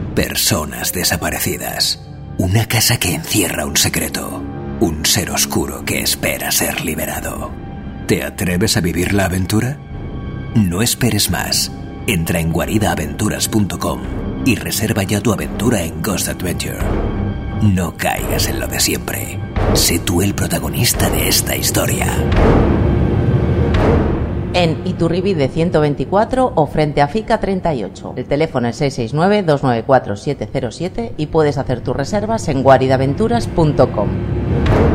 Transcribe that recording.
personas desaparecidas, una casa que encierra un secreto, un ser oscuro que espera ser liberado. ¿Te atreves a vivir la aventura? No esperes más. Entra en guaridaaventuras.com y reserva ya tu aventura en Ghost Adventure. No caigas en lo de siempre. Sé tú el protagonista de esta historia. En Iturribide 124 o frente a Fica 38. El teléfono es 669-294-707 y puedes hacer tus reservas en guaridaaventuras.com.